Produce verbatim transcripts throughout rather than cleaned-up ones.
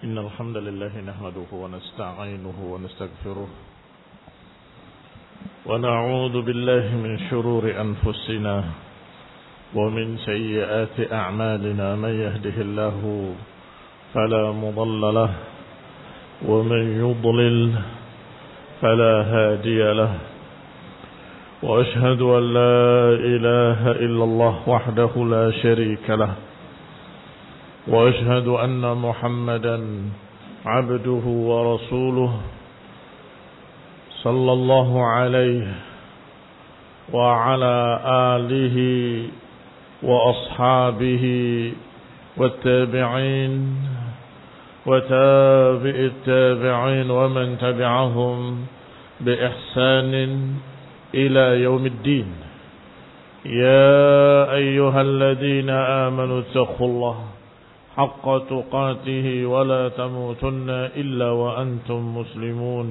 إن الحمد لله نحمده ونستعينه ونستغفره ونعوذ بالله من شرور أنفسنا ومن سيئات أعمالنا. من يهده الله فلا مضل له ومن يضلل فلا هادي له، وأشهد أن لا إله إلا الله وحده لا شريك له، وأشهد أن محمدا عبده ورسوله صلى الله عليه وعلى آله وأصحابه والتابعين وتابع التابعين ومن تبعهم بإحسان إلى يوم الدين. يا أيها الذين آمنوا اتقوا الله حق تقاته ولا تموتن إلا وأنتم مسلمون.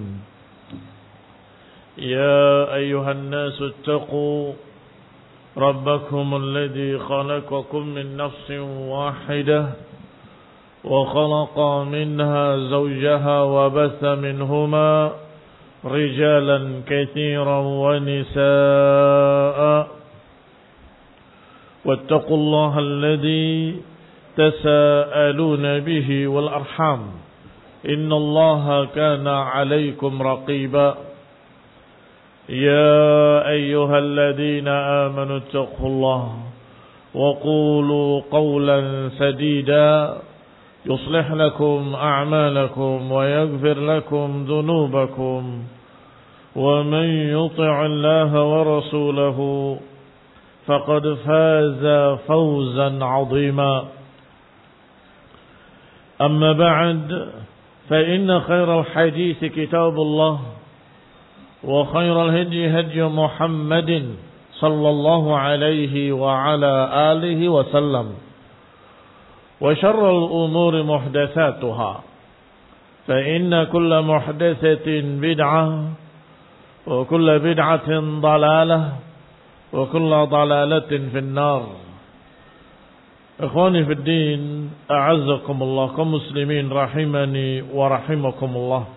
يا أيها الناس اتقوا ربكم الذي خلقكم من نفس واحدة وخلق منها زوجها وبث منهما رجالا كثيرا ونساء، واتقوا الله الذي تساءلون به والأرحام إن الله كان عليكم رقيبا. يا أيها الذين آمنوا اتقوا الله وقولوا قولا سديدا يصلح لكم أعمالكم ويغفر لكم ذنوبكم، ومن يطع الله ورسوله فقد فاز فوزا عظيما. أما بعد، فإن خير الحديث كتاب الله، وخير الهدي هدي محمد صلى الله عليه وعلى آله وسلم، وشر الأمور محدثاتها، فإن كل محدثة بدعة وكل بدعة ضلالة وكل ضلالة في النار. Ikhwani fi din, a'azzakumullah, kaum muslimin rahimani wa rahimakumullah.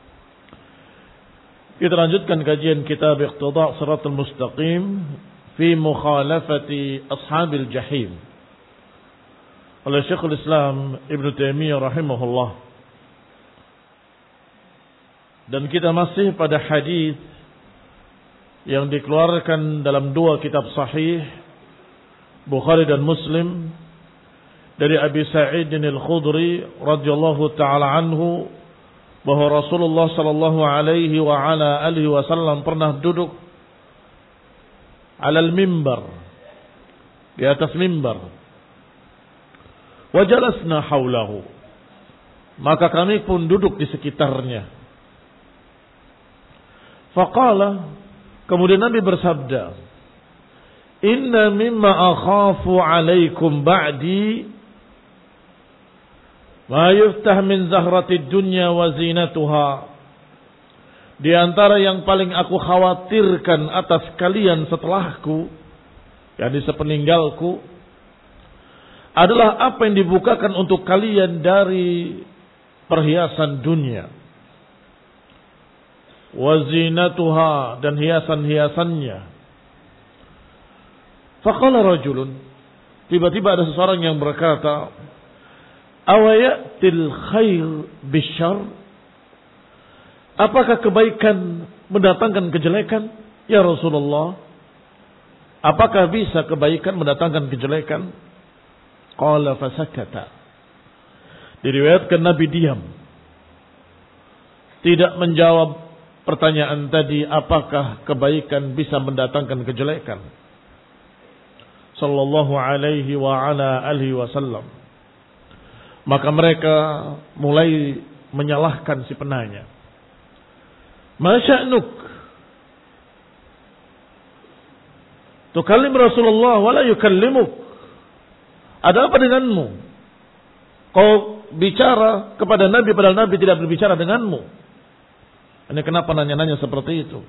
Kita lanjutkan kajian kitab Iqtida' Shiratal Mustaqim fi mukhalafati ashabil jahim oleh Syekhul Islam Ibn Taimiyah rahimahullah. Dan kita masih pada hadis yang dikeluarkan dalam dua kitab sahih, Bukhari dan Muslim, dari Abi Sa'id al-Khudri radhiyallahu ta'ala anhu, bahwa Rasulullah sallallahu alaihi wa ala alihi wasallam pernah duduk alal mimbar, di atas mimbar. Wa jalasna haulahu, maka kami pun duduk di sekitarnya. Faqala, kemudian Nabi bersabda, inna mimma akhafu alaikum ba'di ma yuftah min zahratid dunya wa zinatuha. Di antara yang paling aku khawatirkan atas kalian setelahku, yakni sepeninggalku, adalah apa yang dibukakan untuk kalian dari perhiasan dunia, wa zinatuha, dan hiasan-hiasannya. Faqala rajulun, tiba-tiba ada seseorang yang berkata, awayatil khair bisyarr, apakah kebaikan mendatangkan kejelekan? Ya Rasulullah, apakah bisa kebaikan mendatangkan kejelekan? Qala fasakata, diriwayatkan Nabi diam, tidak menjawab pertanyaan tadi, apakah kebaikan bisa mendatangkan kejelekan. Sallallahu alaihi wa ala alihi wasallam. Maka mereka mulai menyalahkan si penanya. Ma sya'nuk tukallim Rasulullah wa la yukallimuk? Ada apa denganmu? Kau bicara kepada Nabi padahal Nabi tidak berbicara denganmu. Ini kenapa nanya-nanya seperti itu?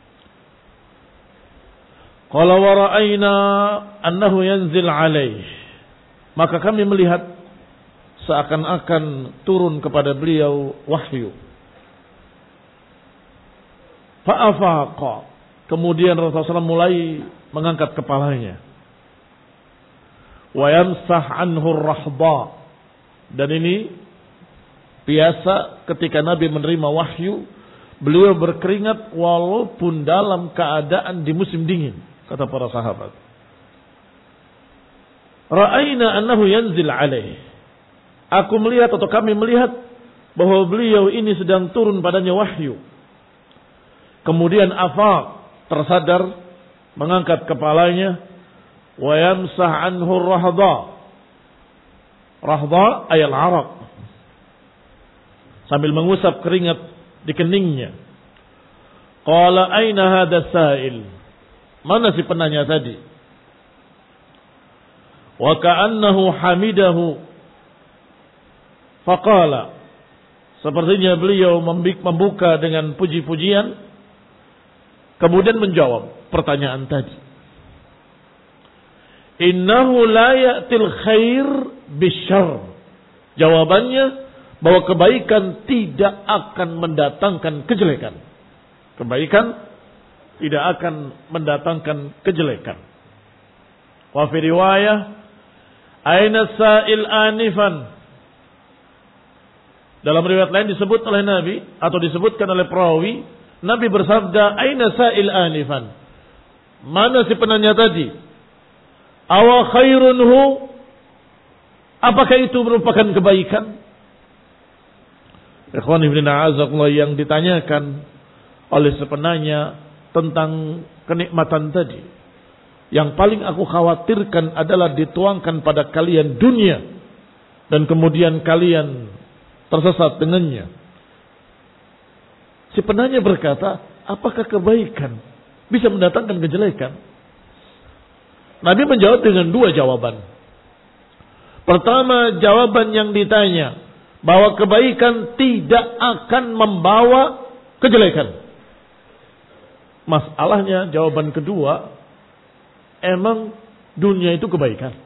Qala wa ra'ayna annahu yanzil alaih, maka kami melihat seakan-akan turun kepada beliau wahyu. Fa'afaqa. Kemudian Rasulullah shallallahu alaihi wasallam mulai mengangkat kepalanya. Wa yamsah anhu ar-rahba. Dan ini biasa ketika Nabi menerima wahyu, beliau berkeringat walaupun dalam keadaan di musim dingin, kata para sahabat. Ra'ayna annahu yanzil alaih. Aku melihat atau kami melihat bahwa beliau ini sedang turun padanya wahyu. Kemudian afaq, tersadar, mengangkat kepalanya, wa yamsah anhu ar-rahda. Rahda ayal araq. Sambil mengusap keringat di keningnya. Qala aina hadha sa'il? Mana si penanya tadi? Wa ka'annahu hamidahu. Faqala. Sepertinya beliau membuka dengan puji-pujian. Kemudian menjawab pertanyaan tadi. Innahu la ya'til khair bisyarr. Jawabannya bahwa kebaikan tidak akan mendatangkan kejelekan. Kebaikan tidak akan mendatangkan kejelekan. Wa fi riwayah, aina sa'il anifan. Dalam riwayat lain disebut oleh Nabi atau disebutkan oleh perawi, Nabi bersabda, aina sa'il anifan. Mana si penanya tadi? Awa khairunhu. Apakah itu merupakan kebaikan? Ikhwan ibn a'azakullah, yang ditanyakan oleh sepenanya tentang kenikmatan tadi, yang paling aku khawatirkan adalah dituangkan pada kalian dunia dan kemudian kalian tersesat dengannya. Si penanya berkata, apakah kebaikan bisa mendatangkan kejelekan? Nabi menjawab dengan dua jawaban. Pertama, jawaban yang ditanya, bahwa kebaikan tidak akan membawa kejelekan. Masalahnya, jawaban kedua, emang dunia itu kebaikan?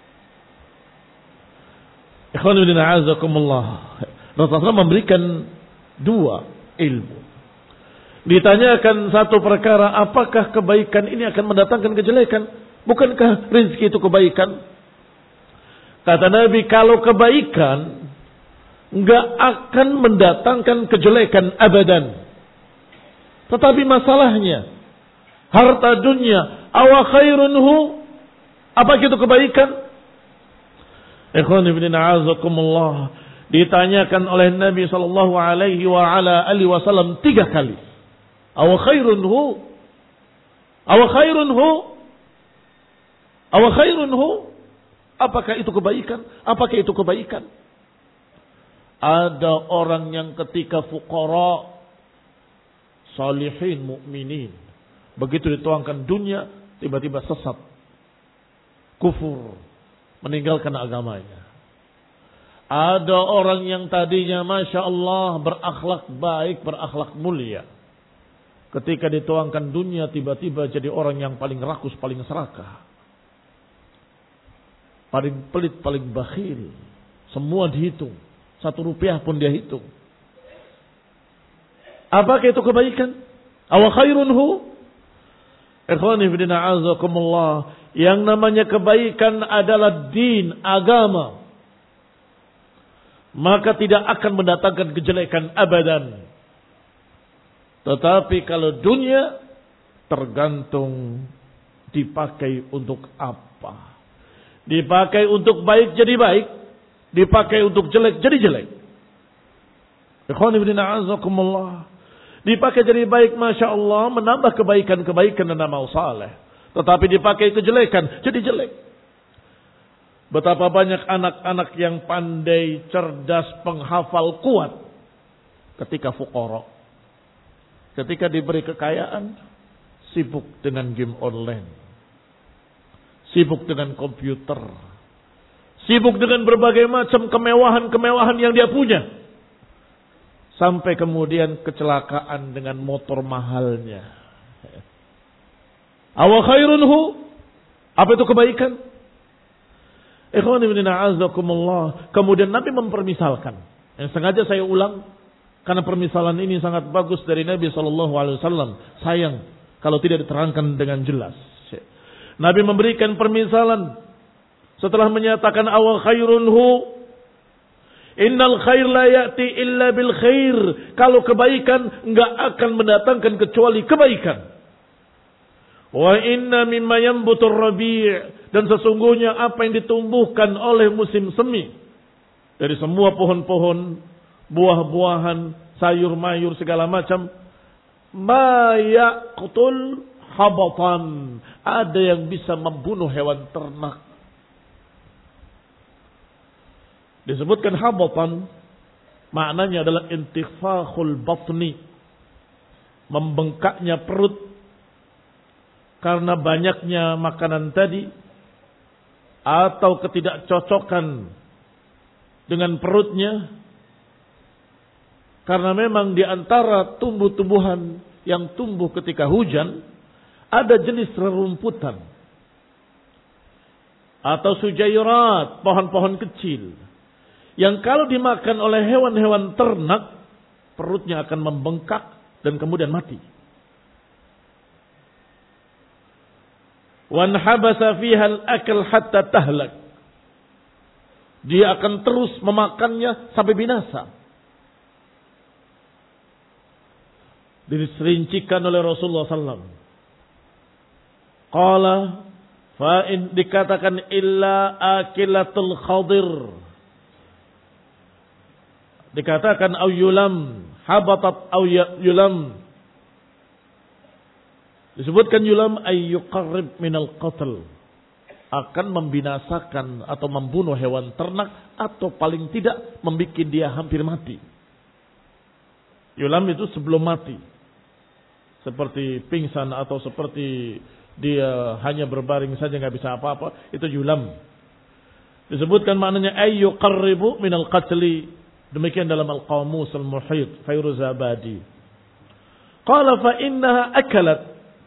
Ikhwanuddin a'azakumullah. Rasulullah memberikan dua ilmu. Ditanyakan satu perkara, apakah kebaikan ini akan mendatangkan kejelekan? Bukankah rezeki itu kebaikan? Kata Nabi, kalau kebaikan enggak akan mendatangkan kejelekan abadan. Tetapi masalahnya, harta dunia, awa khairunhu, apa itu kebaikan? Ikhwan ibn a'azakumullah, ditanyakan oleh Nabi sallallahu alaihi wa ala alihi wasallam tiga kali. Awa khairunhu, awa khairunhu, awa khairunhu, apakah itu kebaikan? Apakah itu kebaikan? Ada orang yang ketika fuqara, salihin, mukminin, begitu dituangkan dunia, tiba-tiba sesat, kufur, meninggalkan agamanya. Ada orang yang tadinya Masya Allah berakhlak baik, berakhlak mulia, ketika dituangkan dunia, tiba-tiba jadi orang yang paling rakus, paling serakah, paling pelit, paling bakhil. Semua dihitung. Satu rupiah pun dia hitung. Apakah itu kebaikan? Awa khairunhu? Ikhwani fillah a'azakumullah. Yang namanya kebaikan adalah din, agama. Maka tidak akan mendatangkan kejelekan abadan. Tetapi kalau dunia, tergantung dipakai untuk apa. Dipakai untuk baik jadi baik. Dipakai untuk jelek jadi jelek. Ikhwan ibn a'azakumullah. Dipakai jadi baik, Masya Allah, menambah kebaikan-kebaikan dan amal saleh. Tetapi dipakai kejelekan jadi jelek. Betapa banyak anak-anak yang pandai, cerdas, penghafal, kuat, ketika fuqara, ketika diberi kekayaan, sibuk dengan game online, sibuk dengan komputer, sibuk dengan berbagai macam kemewahan-kemewahan yang dia punya. Sampai kemudian kecelakaan dengan motor mahalnya. Awa khairunhu? Apa itu kebaikan? Ikhwan ibn a'azakumullah. Kemudian Nabi mempermisalkan. Yang sengaja saya ulang karena permisalan ini sangat bagus dari Nabi sallallahu alaihi wasallam. Sayang kalau tidak diterangkan dengan jelas. Nabi memberikan permisalan setelah menyatakan awal khairun hu, innal khair la ya'ti illa bil khair. Kalau kebaikan enggak akan mendatangkan kecuali kebaikan. Wa inna mimma yanbutur rabi', dan sesungguhnya apa yang ditumbuhkan oleh musim semi dari semua pohon-pohon, buah-buahan, sayur-mayur segala macam, ma yaqtul habatan, ada yang bisa membunuh hewan ternak. Disebutkan habatan, maknanya adalah intifakhul batni, membengkaknya perut karena banyaknya makanan tadi, atau ketidakcocokan dengan perutnya, karena memang di antara tumbuh-tumbuhan yang tumbuh ketika hujan ada jenis rerumputan atau sujairat, pohon-pohon kecil yang kalau dimakan oleh hewan-hewan ternak, perutnya akan membengkak dan kemudian mati. Wan habasa fiha al-akl hatta tahlak. Dia akan terus memakannya sampai binasa. Diserincikan oleh Rasulullah sallallahu alaihi wasallam. Qala fa in, dikatakan illa akilatul khadir. Dikatakan au yulam, habatat au yulam. Disebutkan yulam ay yuqarrib minal qatl, akan membinasakan atau membunuh hewan ternak atau paling tidak membuat dia hampir mati. Yulam itu sebelum mati, seperti pingsan atau seperti dia hanya berbaring saja nggak bisa apa-apa, itu yulam. Disebutkan maknanya ay yuqarribu minal qatli. Demikian dalam Al-Qamus Al-Muhit Fairuzabadi. Qala fa innaha akalat,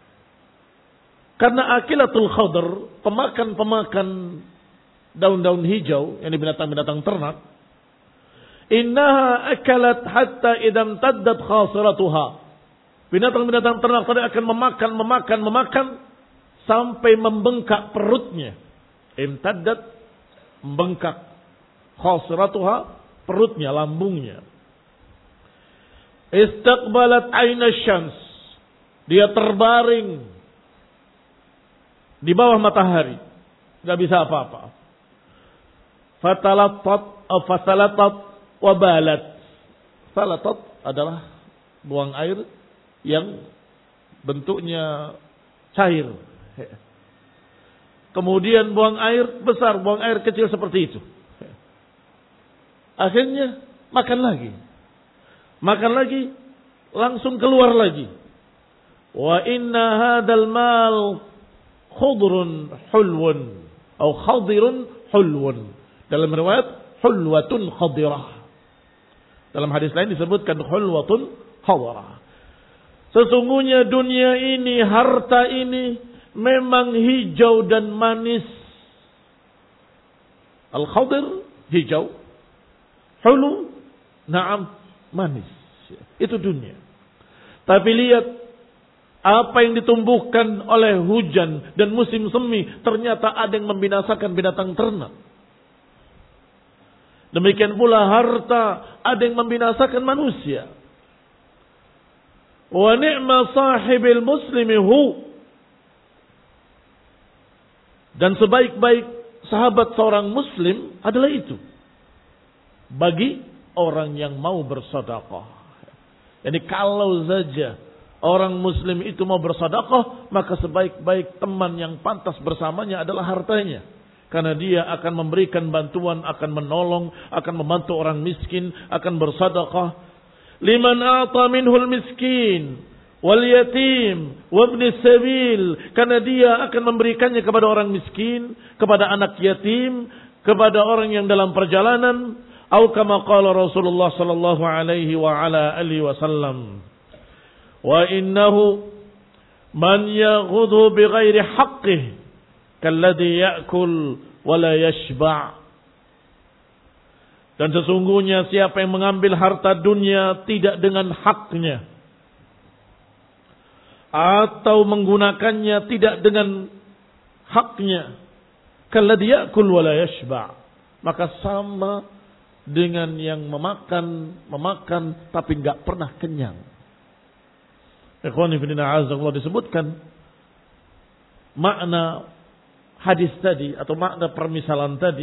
karena akilatul khadr, pemakan-pemakan daun-daun hijau, yang binatang-binatang ternak, innaha akalat hatta idam taddat khasiratuha. Binatang-binatang ternak tadi akan memakan, memakan, memakan sampai membengkak perutnya. Imtaddat, membengkak. Khasiratuha, perutnya, lambungnya. Istiqbalat aina syams, dia terbaring di bawah matahari, nggak bisa apa-apa. Fatalatat atau fasalatat wabalat. Salatat adalah buang air yang bentuknya cair. Kemudian buang air besar, buang air kecil seperti itu. Akhirnya makan lagi. Makan lagi, langsung keluar lagi. Wa inna hadal mal khudrun hulwun atau khadirun hulwun. Dalam riwayat hulwatun khadirah. Dalam hadis lain disebutkan hulwatun khadirah. Sesungguhnya dunia ini, harta ini memang hijau dan manis. Al-khadir hijau, hulu, na'am, manis. Itu dunia. Tapi lihat apa yang ditumbuhkan oleh hujan dan musim semi, ternyata ada yang membinasakan binatang ternak. Demikian pula harta, ada yang membinasakan manusia. Wa ni'ma sahibil muslimi hu. Dan sebaik-baik sahabat seorang muslim adalah itu. Bagi orang yang mau bersedekah. Jadi kalau saja orang muslim itu mau bersedekah, maka sebaik-baik teman yang pantas bersamanya adalah hartanya. Karena dia akan memberikan bantuan, akan menolong, akan membantu orang miskin, akan bersedekah. Liman a'ta minhul miskin wal yatim wa ibnis sabil, karena dia akan memberikannya kepada orang miskin, kepada anak yatim, kepada orang yang dalam perjalanan. Atau kama qala Rasulullah sallallahu alaihi wa ala alihi wasallam, wa innahu man yaghudhu bighairi haqqihi kalladhi ya'kul wa la yashba'. Dan sesungguhnya siapa yang mengambil harta dunia tidak dengan haknya, atau menggunakannya tidak dengan haknya, kalladzi ya'kul wa la yashba', maka sama dengan yang memakan, memakan tapi enggak pernah kenyang. Ikhwani fillah azzakallahu, disebutkan makna hadis tadi atau makna permisalan tadi,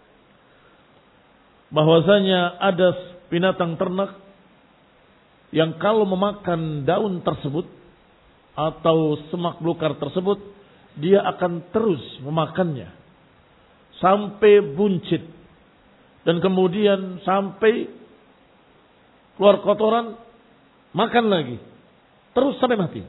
bahwasanya ada binatang ternak yang kalau memakan daun tersebut atau semak belukar tersebut, dia akan terus memakannya sampai buncit, dan kemudian sampai keluar kotoran, makan lagi terus sampai mati.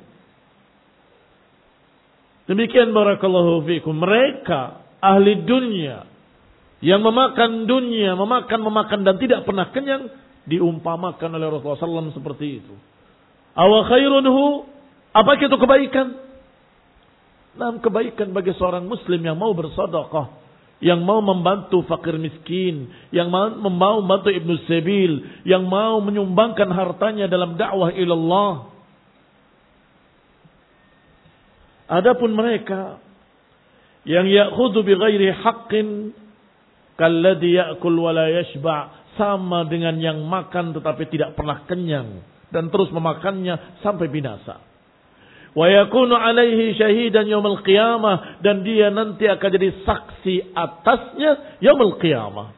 Demikian barakallahu fiikum, mereka ahli dunia yang memakan dunia, memakan, memakan dan tidak pernah kenyang, diumpamakan oleh Rasulullah shallallahu alaihi wasallam seperti itu. Awa khairunhu, apakah itu kebaikan? Nah, kebaikan bagi seorang muslim yang mau bersedekah, yang mau membantu fakir miskin, yang mau membantu ibnu sabil, yang mau menyumbangkan hartanya dalam dakwah ilallah. Adapun mereka yang ya'khudhu bighairi haqqin kalladzi ya'kul wa la yashba', sama dengan yang makan tetapi tidak pernah kenyang dan terus memakannya sampai binasa. Wa yakunu alaihi syahidan yaumil qiyamah, dan dia nanti akan jadi saksi atasnya yaumil qiyamah.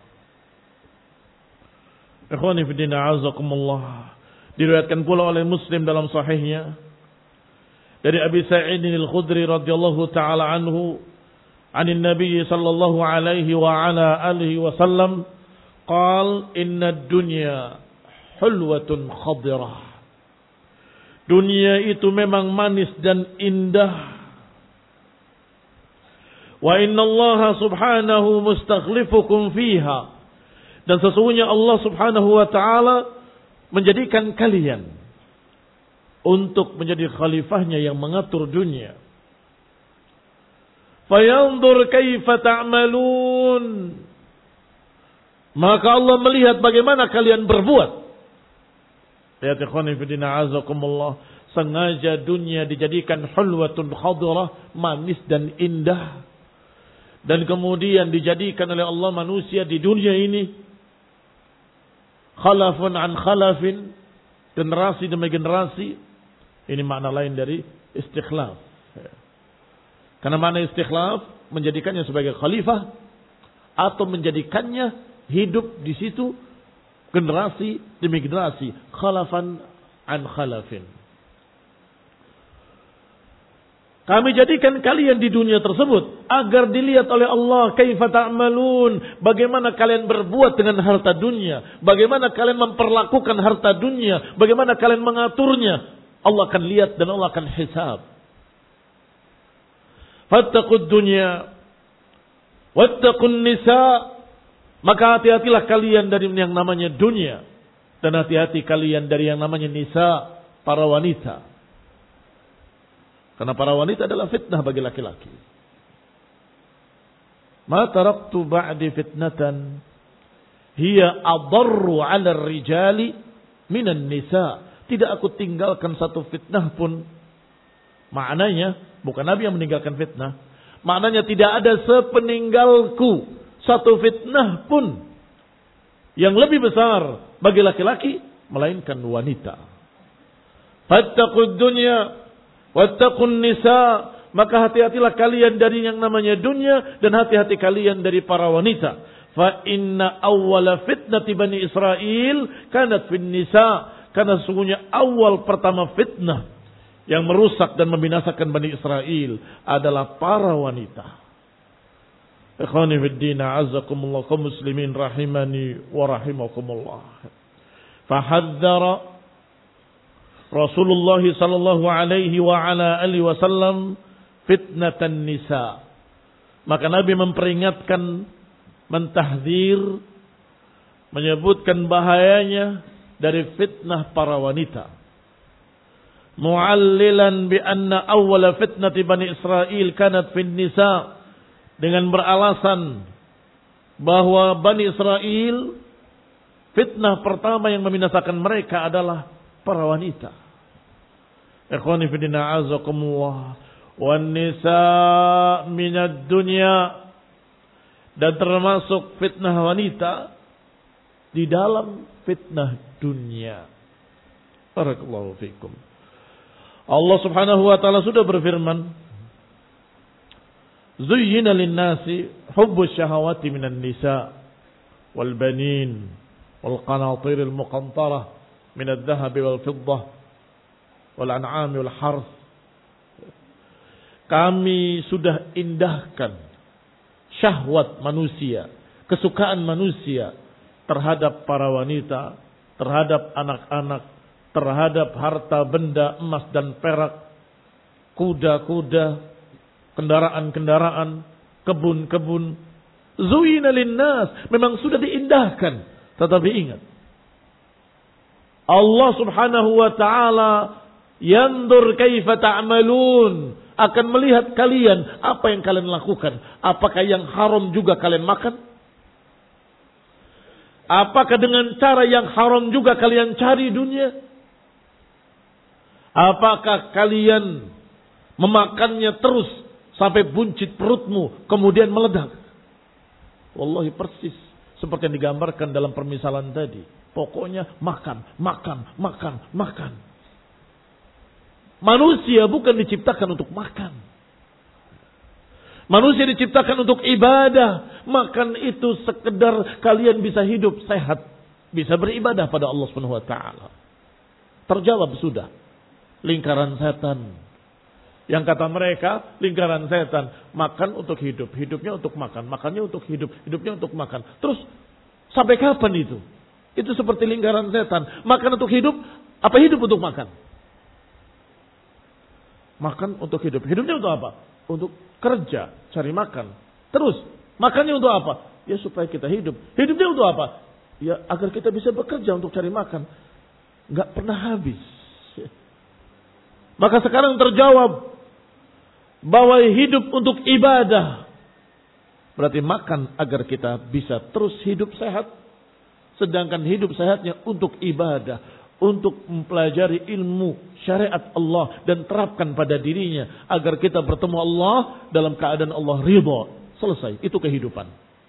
Ikhwani fi din, a'azakumullah. Diriwayatkan pula oleh Muslim dalam sahihnya dari Abi Sa'id al-Khudri radhiyallahu taala anhu, anin Nabi sallallahu alaihi wa ala alihi wasallam, qala inna ad-dunya hulwatun khadirah. Dunia itu memang manis dan indah. Wa inna Allah subhanahu mustakhlifukum fiha. Dan sesungguhnya Allah subhanahu wa ta'ala menjadikan kalian untuk menjadi khalifahnya yang mengatur dunia. Fayanzur kaifa ta'malun. Maka Allah melihat bagaimana kalian berbuat. Ya ikhwani fi din, a'azakumullah, sengaja dunia dijadikan hulwatun khadirah, manis dan indah. Dan kemudian dijadikan oleh Allah manusia di dunia ini khalafun an khalafin, generasi demi generasi. Ini makna lain dari istikhlaf. Karena makna istikhlaf menjadikannya sebagai khalifah atau menjadikannya hidup di situ generasi demi generasi, khalafan an khalafin. Kami jadikan kalian di dunia tersebut agar dilihat oleh Allah kaifa ta'malun, bagaimana kalian berbuat dengan harta dunia, bagaimana kalian memperlakukan harta dunia, bagaimana kalian mengaturnya. Allah akan lihat dan Allah akan hisab. Fattaqud dunya wattaqun nisa, maka hati-hatilah kalian dari yang namanya dunia, dan hati-hati kalian dari yang namanya nisa, para wanita. Karena para wanita adalah fitnah bagi laki-laki. Ma taraktu ba'di fitnatan hiya adarru 'ala ar-rijali minan nisa. Tidak aku tinggalkan satu fitnah pun. Maknanya bukan Nabi yang meninggalkan fitnah. Maknanya tidak ada sepeninggalku satu fitnah pun yang lebih besar bagi laki-laki melainkan wanita. Fattaqud dunya wattaqun nisa, maka hati-hatilah kalian dari yang namanya dunia dan hati-hati kalian dari para wanita. Fa inna awwala fitnati bani Israil kanat fin nisa, karena sesungguhnya awal pertama fitnah yang merusak dan membinasakan Bani Israel adalah para wanita. Ikhwani fid din, a'azzakumullah, kaum muslimin rahimani wa rahimakumullah. Fahadzara Rasulullah sallallahu alaihi wa ala alihi wasallam fitnatan nisa. Maka Nabi memperingatkan, mentahdzir, menyebutkan bahayanya dari fitnah para wanita. Mu'allilan bi anna awwala fitnati Bani Israil kanat fin nisa, dengan beralasan bahwa Bani Israel, fitnah pertama yang membinasakan mereka adalah para wanita. Ikhwani fillah azakumullah, wan nisa minad dunya, dan termasuk fitnah wanita di dalam fitnah dunia. Barakallahu fikum. Allah Subhanahu wa taala sudah berfirman, "Zuyyina lin-nasi hubbus syahawati minan nisa wal banin wal qanatiril muqantarah minadh dhahabi wal fiddah wal an'ami wal harth." Kami sudah indahkan syahwat manusia, kesukaan manusia terhadap para wanita, terhadap anak-anak, terhadap harta benda emas dan perak, kuda-kuda, kendaraan-kendaraan, kebun-kebun. Zuina linnas, memang sudah diindahkan. Tetapi ingat, Allah Subhanahu wa taala yandur kaifa ta'malun, akan melihat kalian apa yang kalian lakukan. Apakah yang haram juga kalian makan? Apakah dengan cara yang haram juga kalian cari dunia? Apakah kalian memakannya terus sampai buncit perutmu kemudian meledak? Wallahi persis seperti yang digambarkan dalam permisalan tadi. Pokoknya makan, makan, makan, makan. Manusia bukan diciptakan untuk makan. Manusia diciptakan untuk ibadah. Makan itu sekedar kalian bisa hidup sehat, bisa beribadah pada Allah Subhanahu wa taala. Terjawab sudah. Lingkaran setan. Yang kata mereka, lingkaran setan, makan untuk hidup, hidupnya untuk makan, makannya untuk hidup, hidupnya untuk makan. Terus sampai kapan itu? Itu seperti lingkaran setan. Makan untuk hidup, apa hidup untuk makan? Makan untuk hidup. Hidupnya untuk apa? Untuk kerja, cari makan. Terus, makannya untuk apa? Ya supaya kita hidup. Hidupnya untuk apa? Ya agar kita bisa bekerja untuk cari makan. Gak pernah habis. Maka sekarang terjawab bahwa hidup untuk ibadah. Berarti makan agar kita bisa terus hidup sehat. Sedangkan hidup sehatnya untuk ibadah. Untuk mempelajari ilmu syariat Allah dan terapkan pada dirinya agar kita bertemu Allah dalam keadaan Allah ridha. Selesai, itu kehidupan.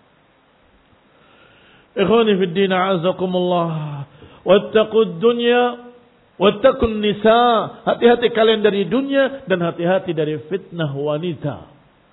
Ikhwani fid din a'azakumullah, wattaqud dunya wattaqun nisa. Hati-hati kalian dari dunia dan hati-hati dari fitnah wanita.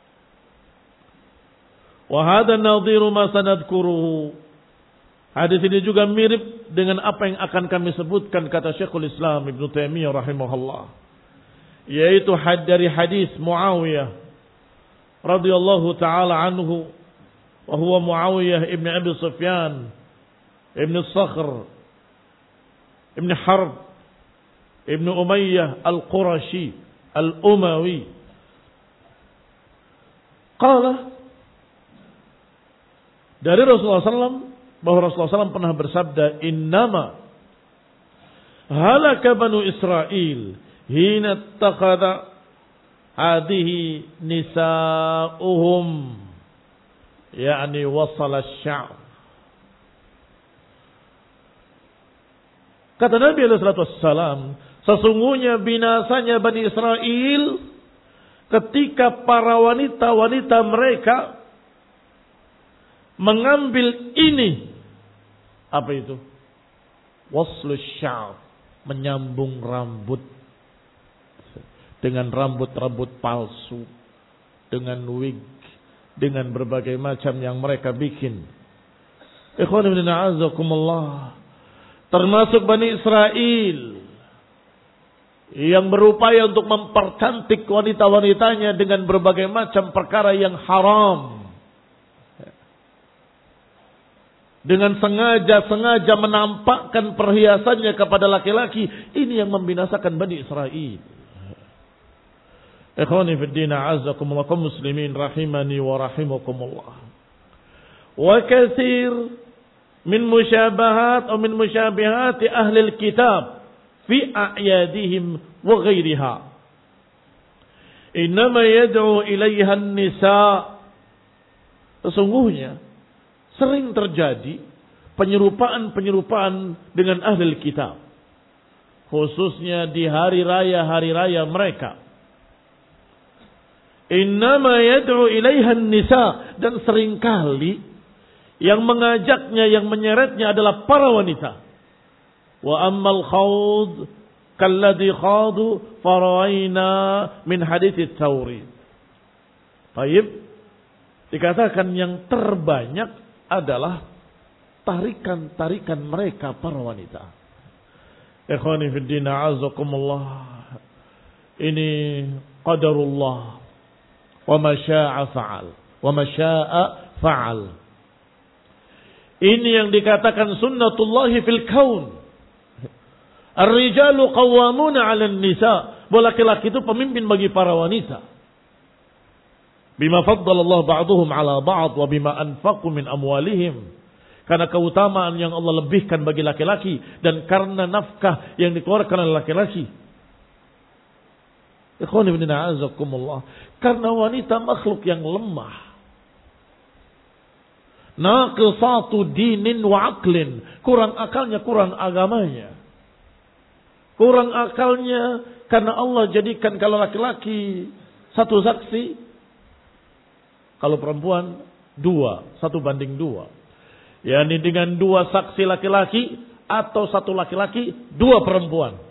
Wa hadha nadhiru ma sanadkuruhu. Hadis ini juga mirip dengan apa yang akan kami sebutkan, kata Syekhul Islam Ibn Taimiyah rahimahullah. Yaitu had dari hadis Muawiyah radhiyallahu taala anhu, wa huwa Muawiyah ibn Abi Sufyan ibn Sakhr ibn Harb ibn Umayyah al-Qurashi al-Umawi. Qala, dari Rasulullah sallallahu alaihi wasallam, bahwa Rasulullah sallallahu alaihi wasallam pernah bersabda, innama halaka banu Israel hina ittakhadha hadhihi nisa'uhum, yakni wasala asy-sya'r. Kata Nabi alaihi salatu wassalam, sesungguhnya binasanya Bani Israel ketika para wanita-wanita mereka mengambil ini. Apa itu? Waslus sya'ar, menyambung rambut dengan rambut-rambut palsu, dengan wig, dengan berbagai macam yang mereka bikin. Ikhwan ibn a'azakumullah, termasuk Bani Israel yang berupaya untuk mempercantik wanita-wanitanya dengan berbagai macam perkara yang haram. Dengan sengaja-sengaja menampakkan perhiasannya kepada laki-laki. Ini yang membinasakan Bani Israel. Ikhwani fid din a'azakumullah kaum muslimin rahimani wa rahimakumullah. Wa katsir min musyabahat atau min musyabihati ahli al-kitab fi a'yadihim wa ghairiha. Innama yad'u ilayha an-nisa Sesungguhnya sering terjadi penyerupaan-penyerupaan dengan ahli kitab, khususnya di hari raya-hari raya mereka. Innama yad'u ilaiha nisa, dan seringkali yang mengajaknya, yang menyeretnya adalah para wanita. Wa ammal khawd kalladhi khadu farawaina min hadits Tsauri. Baik, dikatakan yang terbanyak adalah tarikan-tarikan mereka para wanita. Ikhwani fid din, a'azakumullah. Ini qadarullah. Wa ma syaa fa'al. Wa ma syaa fa'al. Ini yang dikatakan sunnatullah fil kaun. Ar-rijalu qawwamuna 'alan nisa. Bahwa laki-laki itu pemimpin bagi para wanita. Bima faddalallahu ba'duhum 'ala ba'd wa bima anfaqu min amwalihim. Karena keutamaan yang Allah lebihkan bagi laki-laki dan karena nafkah yang dikeluarkan oleh laki-laki. Ikhwani bin a'azakumullah. Karena wanita makhluk yang lemah. Naqisatu dinin wa aqlin. Kurang akalnya, kurang agamanya. Kurang akalnya karena Allah jadikan kalau laki-laki satu saksi, kalau perempuan dua, satu banding dua. yakni dengan dua saksi laki-laki atau satu laki-laki, dua perempuan.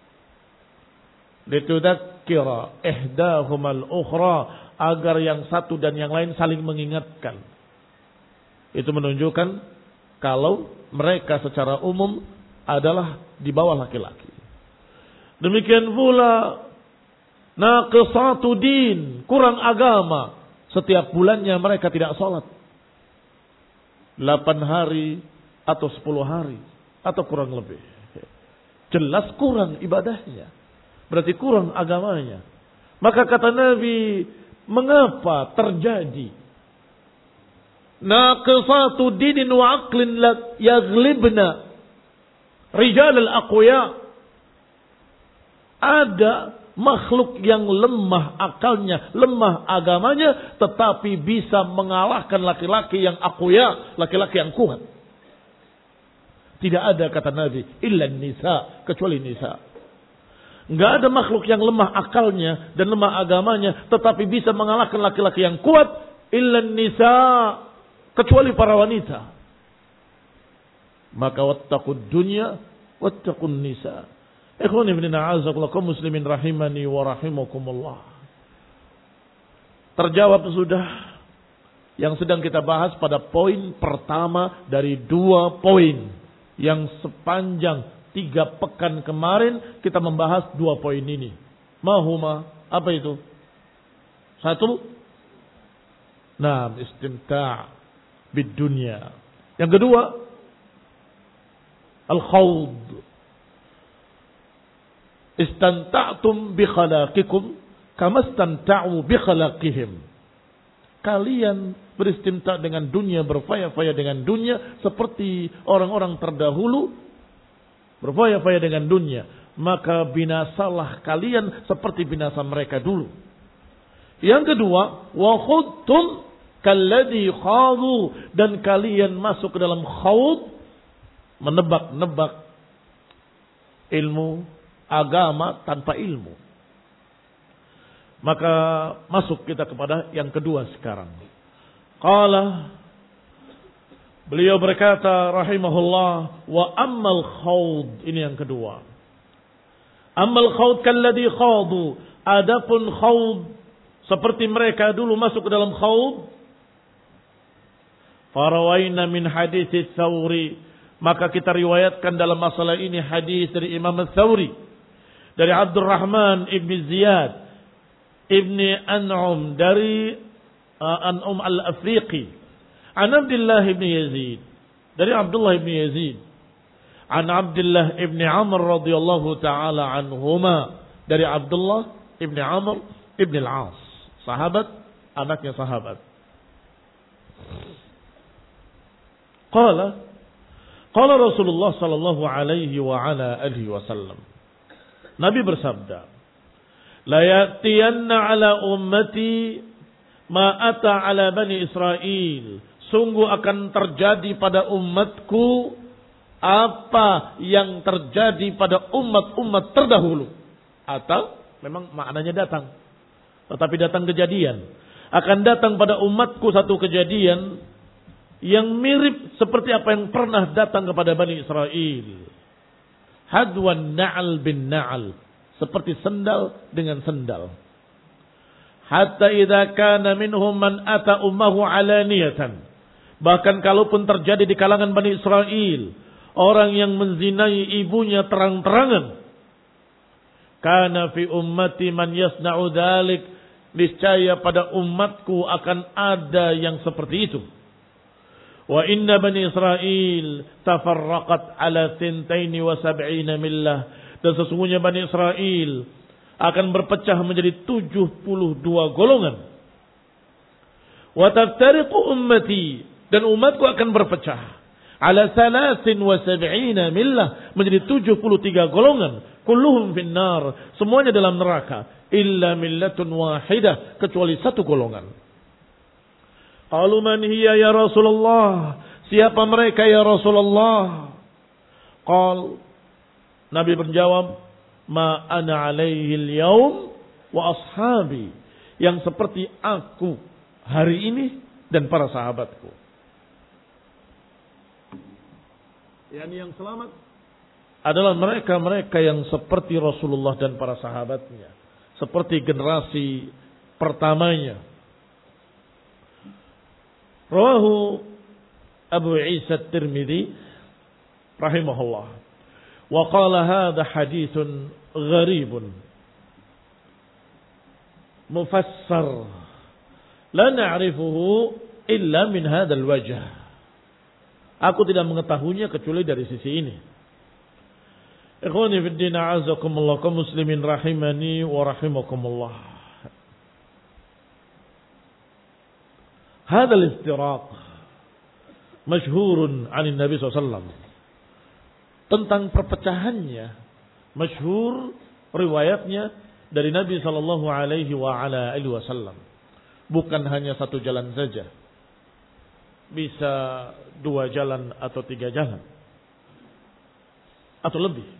Litudzakkira ihdahumal ukhra, agar yang satu dan yang lain saling mengingatkan. Itu menunjukkan kalau mereka secara umum adalah di bawah laki-laki. Demikian pula naqisatu din, kurang agama. Setiap bulannya mereka tidak sholat. Delapan hari atau sepuluh hari atau kurang lebih. Jelas kurang ibadahnya. Berarti kurang agamanya. Maka kata Nabi, mengapa terjadi naqisatu dinin wa aqlin yaglibna rijal al-aqwiya? Ada makhluk yang lemah akalnya, lemah agamanya, tetapi bisa mengalahkan laki-laki yang aqwiya, laki-laki yang kuat. Tidak ada, kata Nabi, illa nisa, kecuali nisa. Enggak ada makhluk yang lemah akalnya dan lemah agamanya, tetapi bisa mengalahkan laki-laki yang kuat, illa nisa, kecuali para wanita. Maka wattaqud dunya wattaqun nisa. Ikhwani ibn a'azakullah, kaum muslimin rahimani wa rahimakumullah. Terjawab sudah yang sedang kita bahas pada poin pertama dari dua poin yang sepanjang tiga pekan kemarin kita membahas dua poin ini. Mahuma, apa itu? Satu, nah, istimta' bid dunya. Yang kedua, al-khawd. Istanta'tum bi khalaqikum kama istanta'u bi khalaqihim. Kalian beristimta' dengan dunia, berfaya-faya dengan dunia seperti orang-orang terdahulu berfaya-faya dengan dunia, maka binasalah kalian seperti binasa mereka dulu. Yang kedua, wa khudtum kalladhi khadu, dan kalian masuk ke dalam khawd, menebak-nebak ilmu agama tanpa ilmu. Maka masuk kita kepada yang kedua sekarang. Qala, beliau berkata rahimahullah, wa ammal khawd, ini yang kedua. Ammal khawd kalladhi khawdu, adapun khawd seperti mereka dulu masuk ke dalam khawd. Farawaina min hadits Tsauri, maka kita riwayatkan dalam masalah ini hadis dari Imam Tsauri, dari Abdurrahman ibn Ziyad ibn An'um, dari uh, An'um al-Afriqi, an Abdullah ibn Yazid, dari Abdullah ibn Yazid, an Abdullah ibn Amr radhiyallahu ta'ala anhuma, dari Abdullah ibn Amr ibn al-As, sahabat, anaknya sahabat. Qala, qala Rasulullah sallallahu alaihi wa ala alihi wasallam, Nabi bersabda, la ya'tiyanna ala ummati ma'ata ala bani Israel, sungguh akan terjadi pada umatku apa yang terjadi pada umat-umat terdahulu. Atau memang maknanya datang, tetapi datang kejadian. Akan datang pada umatku satu kejadian yang mirip seperti apa yang pernah datang kepada Bani Israel. Hadwan na'al bin na'al, seperti sendal dengan sendal. Hatta idza kana minhum man ata ummahu alaniyatan, bahkan kalaupun terjadi di kalangan Bani Israel orang yang menzinai ibunya terang-terangan, kana fi ummati man yasna'u dzalik, niscaya pada umatku akan ada yang seperti itu. Wa inna Bani Israel tafarraqat ala thintaini wa sab'ina millah, dan sesungguhnya Bani Israel akan berpecah menjadi tujuh puluh dua golongan. Wa taftariqu ummati, dan umatku akan berpecah ala salasin wa sab'ina millah, menjadi tujuh puluh tiga golongan. Kulluhum finnar, semuanya dalam neraka. Illa millatun wahidah, kecuali satu golongan. Qalu man hiya ya Rasulullah, siapa mereka ya Rasulullah? Qal, Nabi menjawab, ma ana alaihi al-yawm wa ashabi, yang seperti aku hari ini dan para sahabatku. Yani yang selamat adalah mereka-mereka yang seperti Rasulullah dan para sahabatnya, seperti generasi pertamanya. Rawahu Abu Isa At-Tirmidzi rahimahullah wa qala hadha haditsun gharibun mufassar la na'rifuhu illa min hadzal wajh. Aku tidak mengetahuinya kecuali dari sisi ini. Ikhwani fid din, a'azakumullah, kaum muslimin rahimani wa rahimakumullah. Hadha al-istiraq masyhurun 'an Nabi sallallahu alaihi wasallam. Tentang perpecahannya masyhur riwayatnya dari Nabi sallallahu alaihi wa ala alihi wasallam. Bukan hanya satu jalan saja. Bisa dua jalan atau tiga jalan. Atau lebih.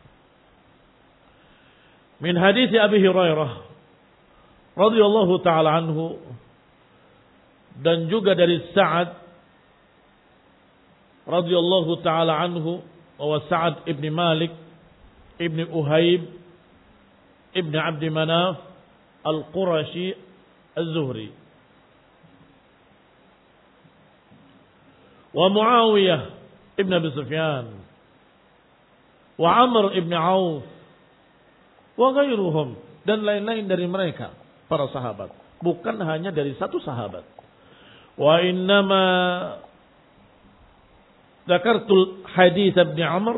Min hadits Abi Hurairah radhiyallahu taala anhu, dan juga dari Sa'ad radhiyallahu taala anhu, wa Sa'ad ibn Malik ibn Uhayb ibn Abd Manaf al-Qurashi az-Zuhri, wa Muawiyah ibn Abi Sufyan, wa Amr ibn Auf, wa ghairuhum, dan lain-lain dari mereka para sahabat, bukan hanya dari satu sahabat. Wa innama dzakartul hadits Ibn Amr,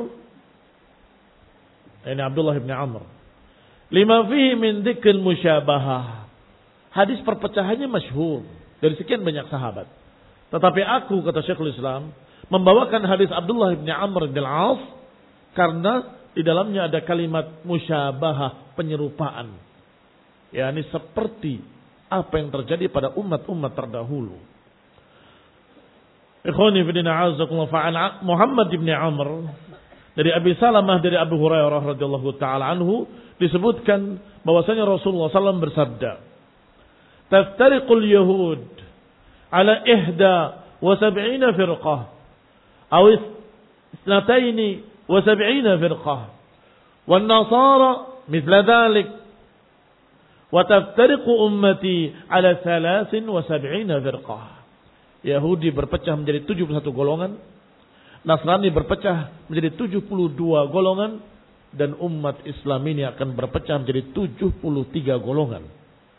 ini Abdullah bin Amr, lima fihi min dzikr musyabahah. Hadis perpecahannya masyhur dari sekian banyak sahabat. Tetapi aku, kata Syekhul Islam, membawakan hadis Abdullah bin Amr bin Al-As karena di dalamnya ada kalimat musyabahah, penyerupaan. yakni seperti apa yang terjadi pada umat-umat terdahulu. Ikhwani fillah, a'azakumullah, fa'an Muhammad bin Amr dari Abi Salamah dari Abu Hurairah radhiyallahu taala anhu disebutkan bahwasanya Rasulullah sallallahu alaihi wasallam bersabda, "Taftariqul yahud ala ihda wa sab'ina firqah aw isnataini wa sab'ina firqah wan nasara mithla dhalik wa taftariqu ummati ala thalathin wa sab'ina firqah." Yahudi berpecah menjadi tujuh puluh satu golongan, Nasrani berpecah menjadi tujuh puluh dua golongan, dan umat Islam ini akan berpecah menjadi tujuh puluh tiga golongan.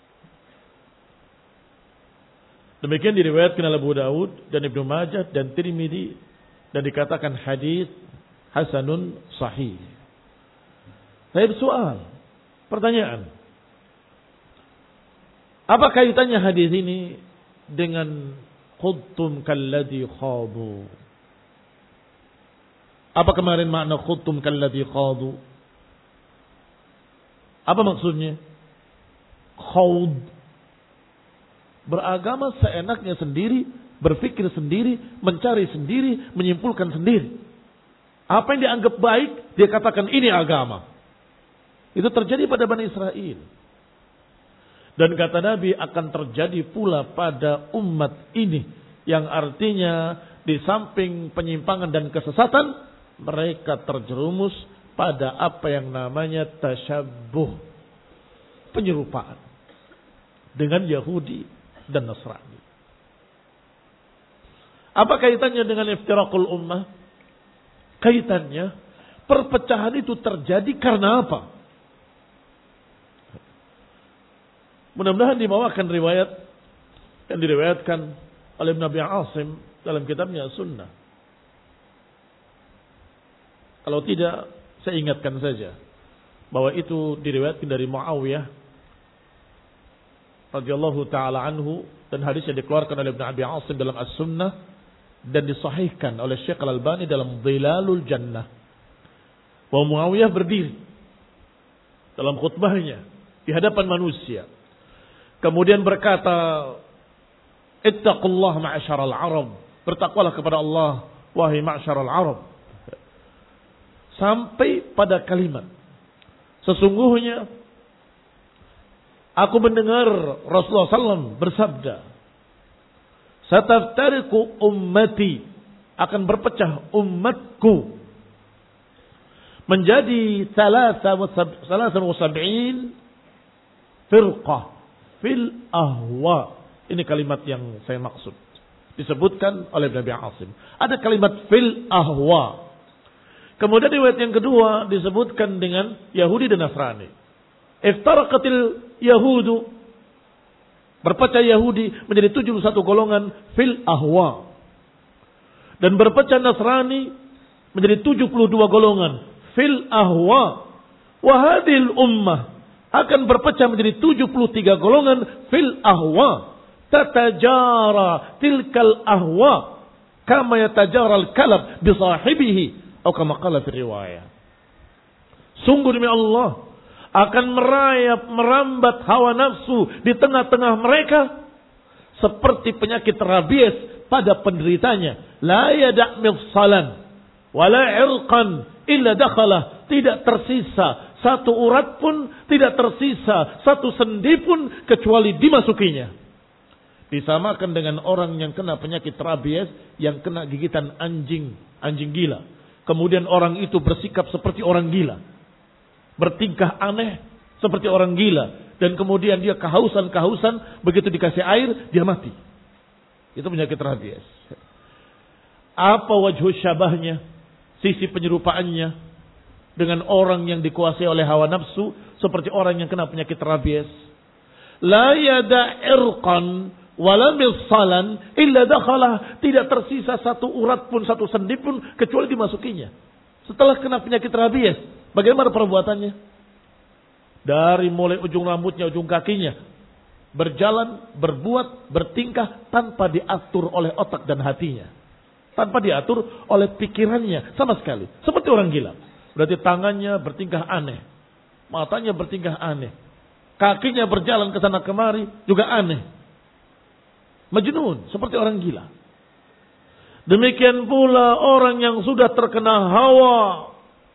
Demikian diriwayatkan oleh Abu Daud dan Ibnu Majah dan Tirmidzi, dan dikatakan hadis hasanun sahih. Saya bersoal, pertanyaan, apa kaitannya hadis ini dengan khuttum kalladhi khadu? Apa kemarin makna khuttum kalladhi khadu? Apa maksudnya? Khawd Beragama seenaknya sendiri, berpikir sendiri, mencari sendiri, menyimpulkan sendiri. Apa yang dianggap baik, dia katakan ini agama. Itu terjadi pada Bani Israel. Dan kata Nabi akan terjadi pula pada umat ini. Yang artinya di samping penyimpangan dan kesesatan, mereka terjerumus pada apa yang namanya tasyabbuh. Penyerupaan. Dengan Yahudi dan Nasrani. Apa kaitannya dengan iftiraqul ummah? Kaitannya, perpecahan itu terjadi karena apa? Mudah-mudahan dibawakan riwayat yang diriwayatkan oleh Ibn Abi Asim dalam kitabnya Sunnah. Kalau tidak, saya ingatkan saja bahwa itu diriwayatkan dari Muawiyah radhiyallahu taala anhu, dan hadisnya dikeluarkan oleh Ibn Abi Asim dalam As-Sunnah dan disahihkan oleh Syekh Al-Albani dalam Dhilalul Jannah. Bahwa Muawiyah berdiri dalam khutbahnya di hadapan manusia, kemudian berkata, "Ittaqullah ma'asyaral Arab." Bertakwalah kepada Allah, wahai ma'asyaral Arab. Sampai pada kalimat, sesungguhnya aku mendengar Rasulullah sallallahu alaihi wasallam bersabda, "Sataftariqu ummati," akan berpecah umatku menjadi salasa wa sab'in firqah fil ahwa. Ini kalimat yang saya maksud. Disebutkan oleh Nabi Asim. Ada kalimat fil ahwa. Kemudian riwayat yang kedua disebutkan dengan Yahudi dan Nasrani. Iftaraqatil Yahudu, berpecah Yahudi menjadi tujuh puluh satu golongan fil ahwa. Dan berpecah Nasrani menjadi tujuh puluh dua golongan fil ahwa. Wa hadhil ummah akan berpecah menjadi tujuh puluh tiga golongan fil ahwa. Tatajara tilkal ahwa kama yatajara al-kalab bi sahibihi atau kama qala fi riwayah. Sungguh demi Allah, akan merayap, merambat hawa nafsu di tengah-tengah mereka seperti penyakit rabies pada penderitanya. La yada' mifsalan wala irqan illa dakhalah. Tidak tersisa satu urat pun, tidak tersisa satu sendi pun kecuali dimasukinya. Disamakan dengan orang yang kena penyakit rabies, yang kena gigitan anjing, anjing gila. Kemudian orang itu bersikap seperti orang gila, bertingkah aneh seperti orang gila, dan kemudian dia kehausan-kehausan, begitu dikasih air dia mati. Itu penyakit rabies. Apa wajhu syabahnya, sisi penyerupaannya dengan orang yang dikuasai oleh hawa nafsu seperti orang yang kena penyakit rabies? La yada irqan wala misalan illa dakhalah. Tidak tersisa satu urat pun, satu sendi pun kecuali dimasukinya. Setelah kena penyakit rabies, bagaimana perbuatannya? Dari mulai ujung rambutnya, ujung kakinya, berjalan, berbuat, bertingkah tanpa diatur oleh otak dan hatinya, tanpa diatur oleh pikirannya sama sekali, seperti orang gila. Berarti tangannya bertingkah aneh, matanya bertingkah aneh, kakinya berjalan ke sana kemari juga aneh. Majnun, seperti orang gila. Demikian pula orang yang sudah terkena hawa,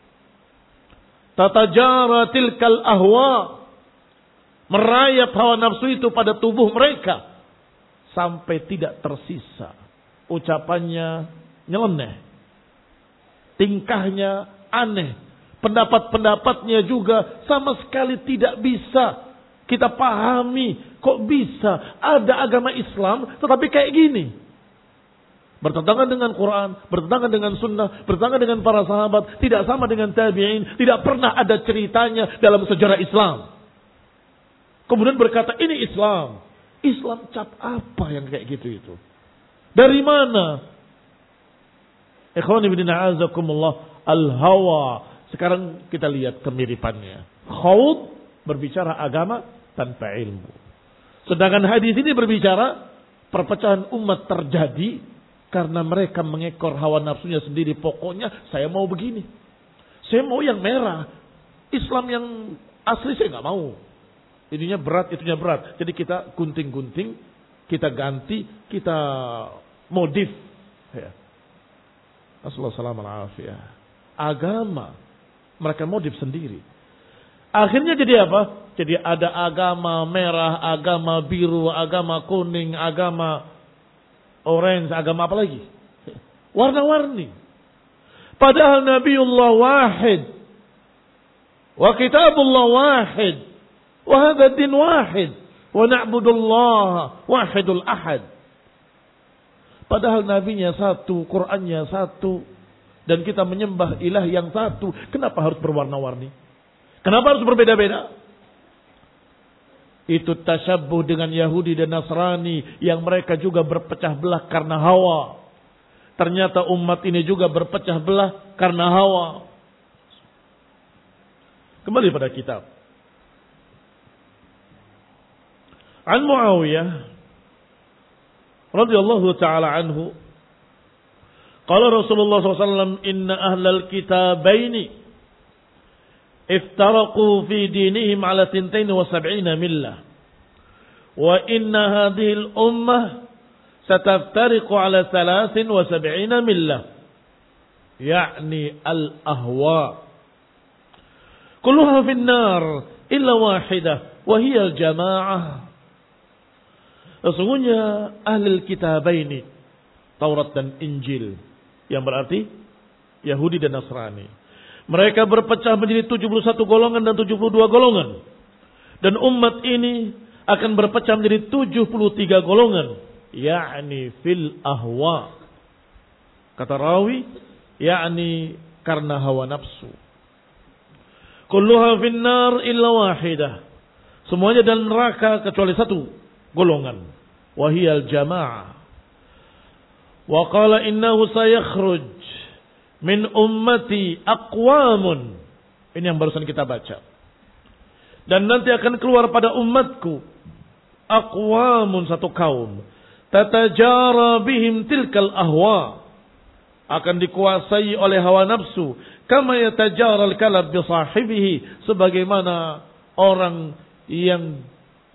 tatajara tilkal ahwa, merayap hawa nafsu itu pada tubuh mereka sampai tidak tersisa. Ucapannya nyeleneh, tingkahnya aneh, pendapat-pendapatnya juga sama sekali tidak bisa kita pahami. Kok bisa ada agama Islam tetapi kayak gini? Bertentangan dengan Quran, bertentangan dengan sunnah, bertentangan dengan para sahabat, tidak sama dengan tabi'in, tidak pernah ada ceritanya dalam sejarah Islam. Kemudian berkata ini Islam. Islam cap apa yang kayak gitu itu? Dari mana? Ikhwani fillah a'azakumullah, al-hawa. Sekarang kita lihat kemiripannya. Khawd berbicara agama tanpa ilmu. Sedangkan hadis ini berbicara perpecahan umat terjadi karena mereka mengekor hawa nafsunya sendiri. Pokoknya saya mau begini, saya mau yang merah. Islam yang asli saya nggak mau. Ininya berat, itunya berat. Jadi kita gunting-gunting kita ganti, kita modif. Ya. Assalamualaikum. Agama mereka modif sendiri. Akhirnya jadi apa? Jadi ada agama merah, agama biru, agama kuning, agama orange, agama apa lagi? Warna-warni. Padahal Nabiullah wahid. Wa kitabullah wahid. Wa hadha din wahid. Wa na'budullah wahidul ahad. Padahal nabinya satu, Qur'annya satu. Dan kita menyembah ilah yang satu. Kenapa harus berwarna-warni? Kenapa harus berbeda-beda? Itu tasyabbuh dengan Yahudi dan Nasrani yang mereka juga berpecah belah karena hawa. Ternyata umat ini juga berpecah belah karena hawa. Kembali pada kitab. An Muawiyah radhiyallahu ta'ala anhu, qala Rasulullah sallallahu alaihi wasallam, inna ahlal kitabaini iftaraqu fi dinihim ala thintain wa sab'ina millah wa inna hadhihi al-ummah sataftariqu ala thalathin wa sab'ina millah, yakni al-ahwa kulluha fi an-nar illa wahidah wa hiya al-jama'ah. Sesungguhnya ahli kitabaini, Taurat dan Injil, yang berarti Yahudi dan Nasrani, mereka berpecah menjadi tujuh puluh satu golongan dan tujuh puluh dua golongan. Dan umat ini akan berpecah menjadi tujuh puluh tiga golongan, yakni fil ahwa. Kata rawi, yakni karena hawa nafsu. Kulluha finnar illa wahidah. Semuanya dalam neraka kecuali satu golongan. Wahiyal jama'ah. Wa qala innahu sayakhruj min ummati aqwamun. Ini yang barusan kita baca. Dan nanti akan keluar pada umatku aqwamun, satu kaum, tatajara bihim tilkal ahwa, akan dikuasai oleh hawa nafsu, kama yatajara al-kalab bi sahibihi, sebagaimana orang yang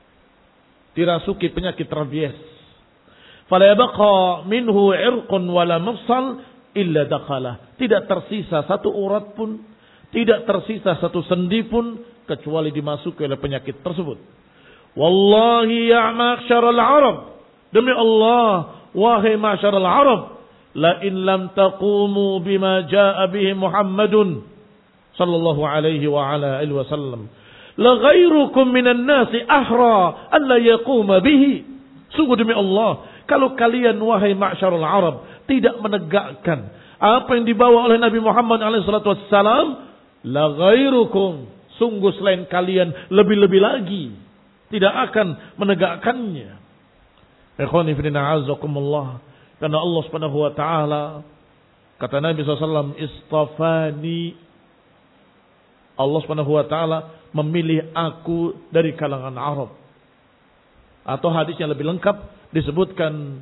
dirasuki penyakit rabies. Fala yabqa minhu irqun wala mafsal illa dakhalah. Tidak tersisa satu urat pun, tidak tersisa satu sendi pun kecuali dimasuki oleh penyakit tersebut. Wallahi ya ma'syaral Arab, demi Allah wahai ma'syaral Arab, la in lam taqumu bima jaa bihi Muhammadun sallallahu alaihi wa ala alihi wasallam, la ghairukum minan nasi ahra an la yaquma bihi. Sungguh demi Allah, kalau kalian wahai ma'syarul Arab tidak menegakkan apa yang dibawa oleh Nabi Muhammad alaihi salatu wassalam, la ghairukum, sungguh selain kalian lebih-lebih lagi tidak akan menegakkannya. Ikhwani fillah azakumullah, karena Allah Subhanahu wa taala, kata Nabi sallallahu alaihi wasallam, istafani, Allah Subhanahu wa taala memilih aku dari kalangan Arab. Atau hadisnya lebih lengkap disebutkan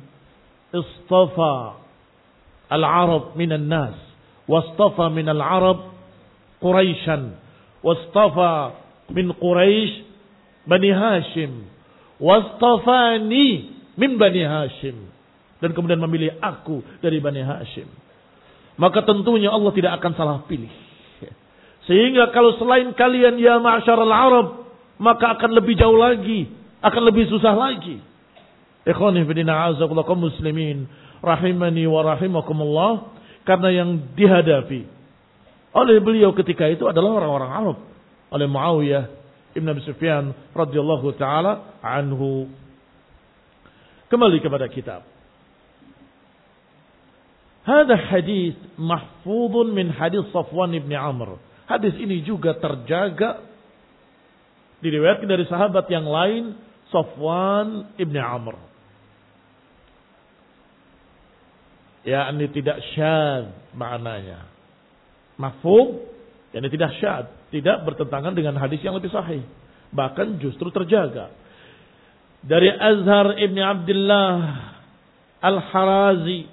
istafa al-Arab minan nas, wastafa minal Arab Quraisyan, wastafa min Quraisy Bani Hashim, wastafani min Bani Hashim, dan kemudian memilih aku dari Bani Hashim. Maka tentunya Allah tidak akan salah pilih. Sehingga kalau selain kalian ya ma'syaral Arab, maka akan lebih jauh lagi, akan lebih susah lagi. Ikhwani fillah a'azakumullah kaum muslimin rahimani wa rahimakumullah, karena yang dihadapi oleh beliau ketika itu adalah orang-orang Arab, oleh Muawiyah Ibn Abi Sufyan radhiyallahu taala anhu. Kembali kepada kitab. Hadha hadis mahfudun min hadis Safwan ibn Amr. Hadis ini juga terjaga, diriwayatkan dari sahabat yang lain, Safwan ibn Amr. Ya, ini tidak syadz maknanya. Mahfuz, yani tidak syadz, tidak bertentangan dengan hadis yang lebih sahih. Bahkan justru terjaga. Dari Azhar ibn Abdullah Al-Harazi,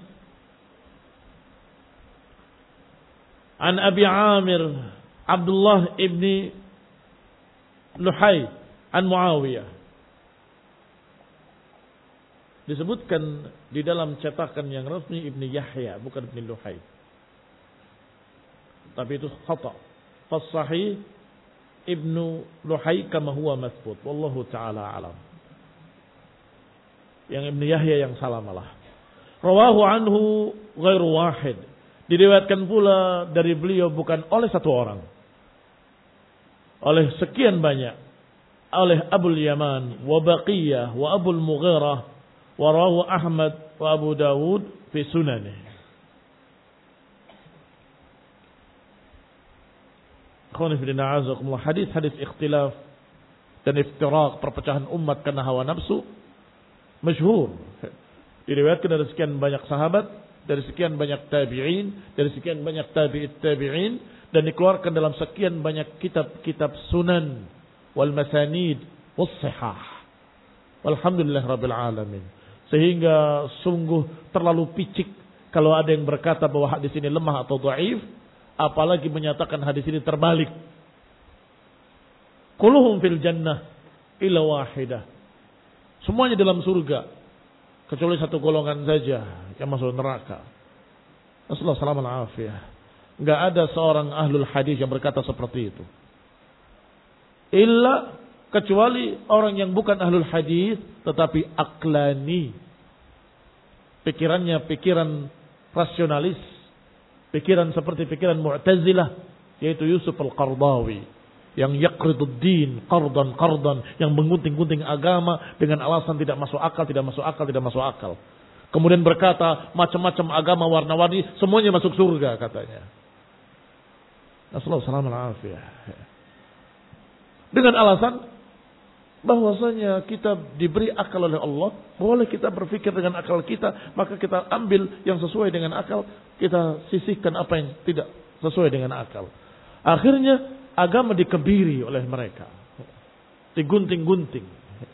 an Abi Amir Abdullah ibn Luhay an Muawiyah. disebutkan di dalam cetakan yang resmi Ibnu Yahya, bukan Ibnu Luhai. Tapi itu khata. Fas-sahih Ibnu Luhai kama huwa mathbut. Wallahu ta'ala alam. Yang Ibnu Yahya yang salah malah. Rawahu anhu ghairu wahid. Diriwayatkan pula dari beliau bukan oleh satu orang. Oleh sekian banyak. Oleh Abul Yaman wa Baqiyah wa Abul Mughirah wa rawahu Ahmad wa Abu Dawud fi sunanih. Hadis-hadis ikhtilaf dan iftiraq, perpecahan umat karena hawa nafsu masyhur. Diriwayatkan dari sekian banyak sahabat, dari sekian banyak tabi'in, dari sekian banyak tabi'it tabi'in, dan dikeluarkan dalam sekian banyak kitab-kitab sunan wal masanid was sihah. Walhamdulillah rabbil alamin. Sehingga sungguh terlalu picik kalau ada yang berkata bahwa hadis ini lemah atau dhaif, apalagi menyatakan hadis ini terbalik. Kulluhum fil jannah illa wahidah. Semuanya dalam surga kecuali satu golongan saja yang masuk neraka. Rasulullah sallallahu alaihi wasallam. Enggak ada seorang ahlul hadis yang berkata seperti itu. Illa kecuali orang yang bukan ahlul hadis tetapi aklani. Pikirannya pikiran rasionalis. Pikiran seperti pikiran Mu'tazilah, yaitu Yusuf Al-Qardawi, yang yaqridud din qardan qardan, yang menggunting-gunting agama dengan alasan tidak masuk akal, tidak masuk akal, tidak masuk akal. Kemudian berkata macam-macam agama warna-warni semuanya masuk surga katanya. Nasallahu alaihi wasallam. Dengan alasan bahwasanya kita diberi akal oleh Allah, boleh kita berpikir dengan akal kita, maka kita ambil yang sesuai dengan akal, kita sisihkan apa yang tidak sesuai dengan akal. Akhirnya agama dikebiri oleh mereka, digunting-gunting.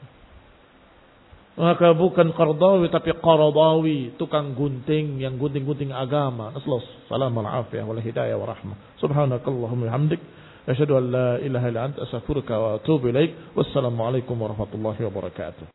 Maka bukan Qardawi tapi Qaradawi, tukang gunting yang gunting-gunting agama. Nasallahu alaihi wal hidayah wa rahmah. Subhanakallahumma wa bihamdik, asyhadu an la ilaha illa anta, astaghfiruka wa atubu ilaik. Wassalamu alaikum warahmatullahi wabarakatuh.